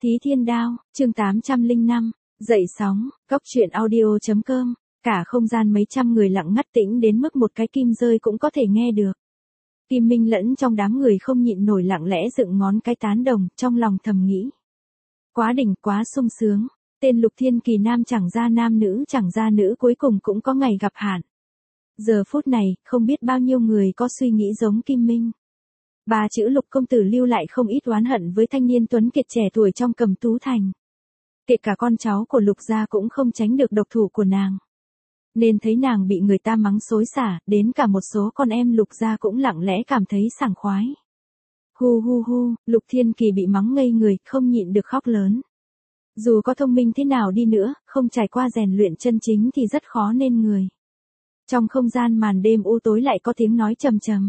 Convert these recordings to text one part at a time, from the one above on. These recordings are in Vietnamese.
Thí Thiên Đao, chương 805, dậy sóng, cóc truyện audio.com, cả không gian mấy trăm người lặng ngắt tĩnh đến mức một cái kim rơi cũng có thể nghe được. Kim Minh lẫn trong đám người không nhịn nổi lặng lẽ dựng ngón cái tán đồng, trong lòng thầm nghĩ. Quá đỉnh, quá sung sướng, tên Lục Thiên Kỳ nam chẳng ra nam nữ chẳng ra nữ cuối cùng cũng có ngày gặp hạn. Giờ phút này, không biết bao nhiêu người có suy nghĩ giống Kim Minh. Ba chữ Lục công tử lưu lại không ít oán hận với thanh niên tuấn kiệt trẻ tuổi trong Cầm Tú Thành. Kể cả con cháu của Lục gia cũng không tránh được độc thủ của nàng. Nên thấy nàng bị người ta mắng xối xả, đến cả một số con em Lục gia cũng lặng lẽ cảm thấy sảng khoái. Hu hu hu, Lục Thiên Kỳ bị mắng ngây người, không nhịn được khóc lớn. Dù có thông minh thế nào đi nữa, không trải qua rèn luyện chân chính thì rất khó nên người. Trong không gian màn đêm u tối lại có tiếng nói trầm trầm.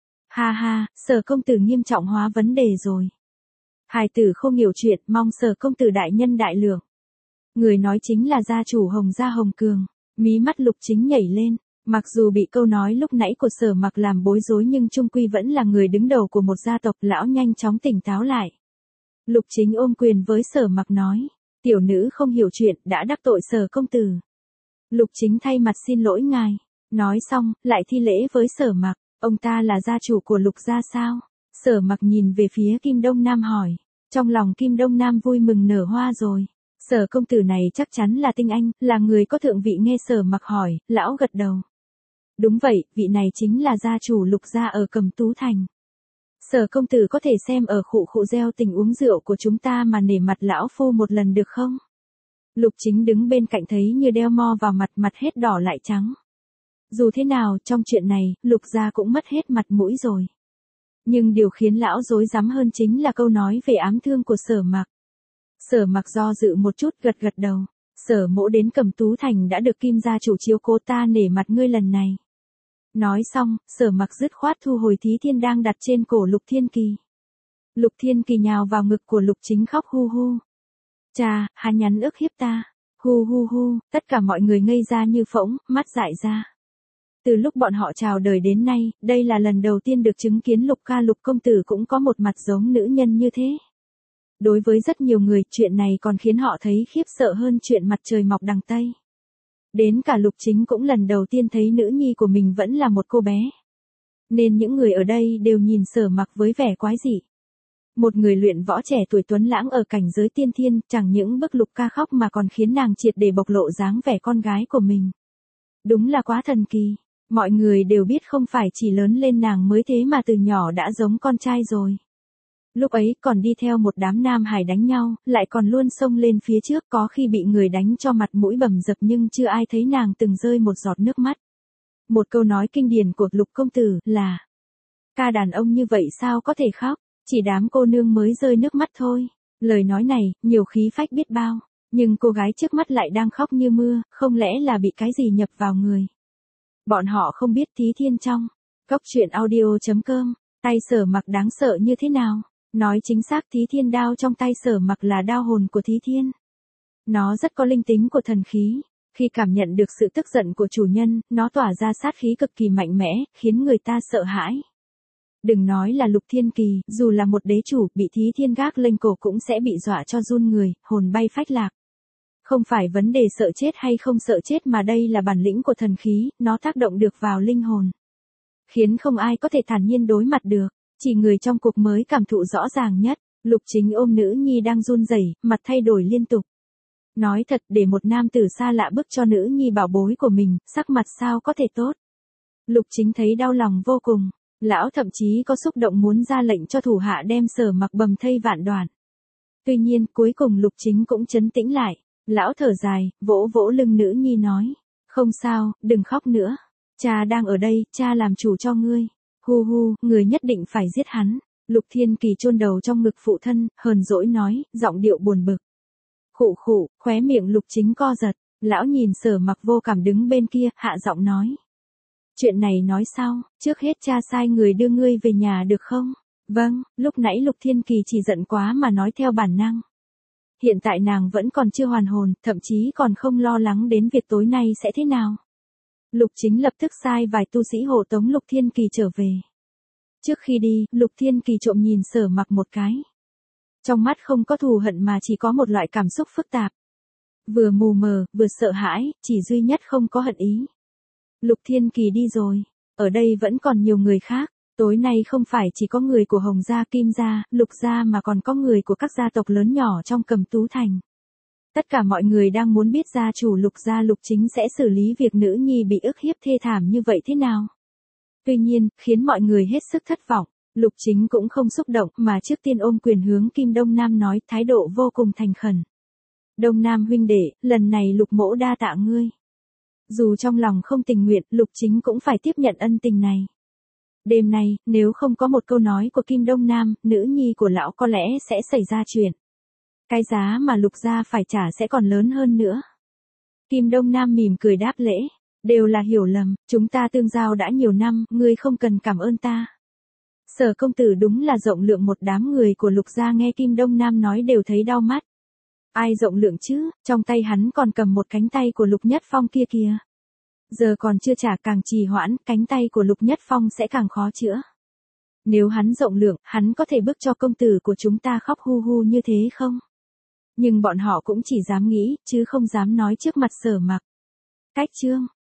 Ha ha, Sở công tử nghiêm trọng hóa vấn đề rồi. Hài tử không hiểu chuyện, mong Sở công tử đại nhân đại lượng. Người nói chính là gia chủ Hồng gia Hồng Cường. Mí mắt Lục Chính nhảy lên, mặc dù bị câu nói lúc nãy của Sở Mặc làm bối rối nhưng chung quy vẫn là người đứng đầu của một gia tộc, lão nhanh chóng tỉnh táo lại. Lục Chính ôm quyền với Sở Mặc nói, tiểu nữ không hiểu chuyện, đã đắc tội Sở công tử. Lục Chính thay mặt xin lỗi ngài, nói xong, lại thi lễ với Sở Mặc, ông ta là gia chủ của Lục gia sao? Sở Mặc nhìn về phía Kim Đông Nam hỏi, trong lòng Kim Đông Nam vui mừng nở hoa rồi. Sở công tử này chắc chắn là tinh anh, là người có thượng vị. Nghe Sở Mặc hỏi, lão gật đầu. Đúng vậy, vị này chính là gia chủ Lục gia ở Cầm Tú Thành. Sở công tử có thể xem ở khụ gieo tình uống rượu của chúng ta mà nể mặt lão phu một lần được không? Lục Chính đứng bên cạnh thấy như đeo mo vào mặt, mặt hết đỏ lại trắng. Dù thế nào, trong chuyện này, Lục gia cũng mất hết mặt mũi rồi. Nhưng điều khiến lão rối rắm hơn chính là câu nói về ám thương của Sở Mặc. Sở Mặc do dự một chút, gật đầu. Sở mỗ đến Cầm Tú Thành đã được Kim gia chủ chiếu cố, ta nể mặt ngươi lần này. Nói xong, Sở Mặc dứt khoát thu hồi Thí Thiên đang đặt trên cổ Lục Thiên Kỳ. Lục Thiên Kỳ nhào vào ngực của Lục Chính khóc hu hu. Cha, hắn nhắn ức hiếp ta. Hu hu hu, tất cả mọi người ngây ra như phỗng, mắt dại ra. Từ lúc bọn họ chào đời đến nay, đây là lần đầu tiên được chứng kiến Lục ca Lục công tử cũng có một mặt giống nữ nhân như thế. Đối với rất nhiều người, chuyện này còn khiến họ thấy khiếp sợ hơn chuyện mặt trời mọc đằng Tây. Đến cả Lục Chính cũng lần đầu tiên thấy nữ nhi của mình vẫn là một cô bé. Nên những người ở đây đều nhìn Sở Mặc với vẻ quái dị. Một người luyện võ trẻ tuổi tuấn lãng ở cảnh giới tiên thiên, chẳng những bức Lục ca khóc mà còn khiến nàng triệt để bộc lộ dáng vẻ con gái của mình. Đúng là quá thần kỳ. Mọi người đều biết không phải chỉ lớn lên nàng mới thế mà từ nhỏ đã giống con trai rồi. Lúc ấy còn đi theo một đám nam hải đánh nhau, lại còn luôn xông lên phía trước, có khi bị người đánh cho mặt mũi bầm dập nhưng chưa ai thấy nàng từng rơi một giọt nước mắt. Một câu nói kinh điển của Lục công tử là: ca đàn ông như vậy sao có thể khóc, chỉ đám cô nương mới rơi nước mắt thôi. Lời nói này, nhiều khí phách biết bao, nhưng cô gái trước mắt lại đang khóc như mưa, không lẽ là bị cái gì nhập vào người. Bọn họ không biết Thí Thiên trong cóc truyện audio.com, tay Sở Mặc đáng sợ như thế nào. Nói chính xác, Thí Thiên đao trong tay Sở Mặc là đao hồn của Thí Thiên. Nó rất có linh tính của thần khí. Khi cảm nhận được sự tức giận của chủ nhân, nó tỏa ra sát khí cực kỳ mạnh mẽ, khiến người ta sợ hãi. Đừng nói là Lục Thiên Kỳ, dù là một đế chủ, bị Thí Thiên gác lên cổ cũng sẽ bị dọa cho run người, hồn bay phách lạc. Không phải vấn đề sợ chết hay không sợ chết mà đây là bản lĩnh của thần khí, nó tác động được vào linh hồn. Khiến không ai có thể thản nhiên đối mặt được. Chỉ người trong cuộc mới cảm thụ rõ ràng nhất. Lục Chính ôm nữ nhi đang run rẩy, mặt thay đổi liên tục. Nói thật, để một nam tử xa lạ bức cho nữ nhi bảo bối của mình, sắc mặt sao có thể tốt. Lục Chính thấy đau lòng vô cùng. Lão thậm chí có xúc động muốn ra lệnh cho thủ hạ đem Sở Mặc bầm thây vạn đoạn. Tuy nhiên, cuối cùng Lục Chính cũng trấn tĩnh lại. Lão thở dài, vỗ vỗ lưng nữ nhi nói. Không sao, đừng khóc nữa. Cha đang ở đây, cha làm chủ cho ngươi. Hu hu, người nhất định phải giết hắn. Lục Thiên Kỳ chôn đầu trong ngực phụ thân, hờn dỗi nói, giọng điệu buồn bực. Khụ khụ, khóe miệng Lục Chính co giật. Lão nhìn Sở Mặc vô cảm đứng bên kia, hạ giọng nói. Chuyện này nói sau, trước hết cha sai người đưa ngươi về nhà được không? Vâng, lúc nãy Lục Thiên Kỳ chỉ giận quá mà nói theo bản năng. Hiện tại nàng vẫn còn chưa hoàn hồn, thậm chí còn không lo lắng đến việc tối nay sẽ thế nào. Lục Chính lập tức sai vài tu sĩ hộ tống Lục Thiên Kỳ trở về. Trước khi đi, Lục Thiên Kỳ trộm nhìn Sở Mặc một cái. Trong mắt không có thù hận mà chỉ có một loại cảm xúc phức tạp. Vừa mù mờ, vừa sợ hãi, chỉ duy nhất không có hận ý. Lục Thiên Kỳ đi rồi. Ở đây vẫn còn nhiều người khác. Tối nay không phải chỉ có người của Hồng gia, Kim gia, Lục gia mà còn có người của các gia tộc lớn nhỏ trong Cẩm Tú Thành. Tất cả mọi người đang muốn biết gia chủ Lục gia Lục Chính sẽ xử lý việc nữ nhi bị ức hiếp thê thảm như vậy thế nào. Tuy nhiên, khiến mọi người hết sức thất vọng. Lục Chính cũng không xúc động mà trước tiên ôm quyền hướng Kim Đông Nam nói, thái độ vô cùng thành khẩn. Đông Nam huynh đệ, lần này Lục mỗ đa tạ ngươi. Dù trong lòng không tình nguyện, Lục Chính cũng phải tiếp nhận ân tình này. Đêm nay, nếu không có một câu nói của Kim Đông Nam, nữ nhi của lão có lẽ sẽ xảy ra chuyện. Cái giá mà Lục gia phải trả sẽ còn lớn hơn nữa. Kim Đông Nam mỉm cười đáp lễ. Đều là hiểu lầm, chúng ta tương giao đã nhiều năm, ngươi không cần cảm ơn ta. Sở công tử đúng là rộng lượng. Một đám người của Lục gia nghe Kim Đông Nam nói đều thấy đau mắt. Ai rộng lượng chứ, trong tay hắn còn cầm một cánh tay của Lục Nhất Phong kia kìa. Giờ còn chưa trả, càng trì hoãn, cánh tay của Lục Nhất Phong sẽ càng khó chữa. Nếu hắn rộng lượng, hắn có thể bức cho công tử của chúng ta khóc hu hu như thế không? Nhưng bọn họ cũng chỉ dám nghĩ, chứ không dám nói trước mặt Sở Mặc. Cách chương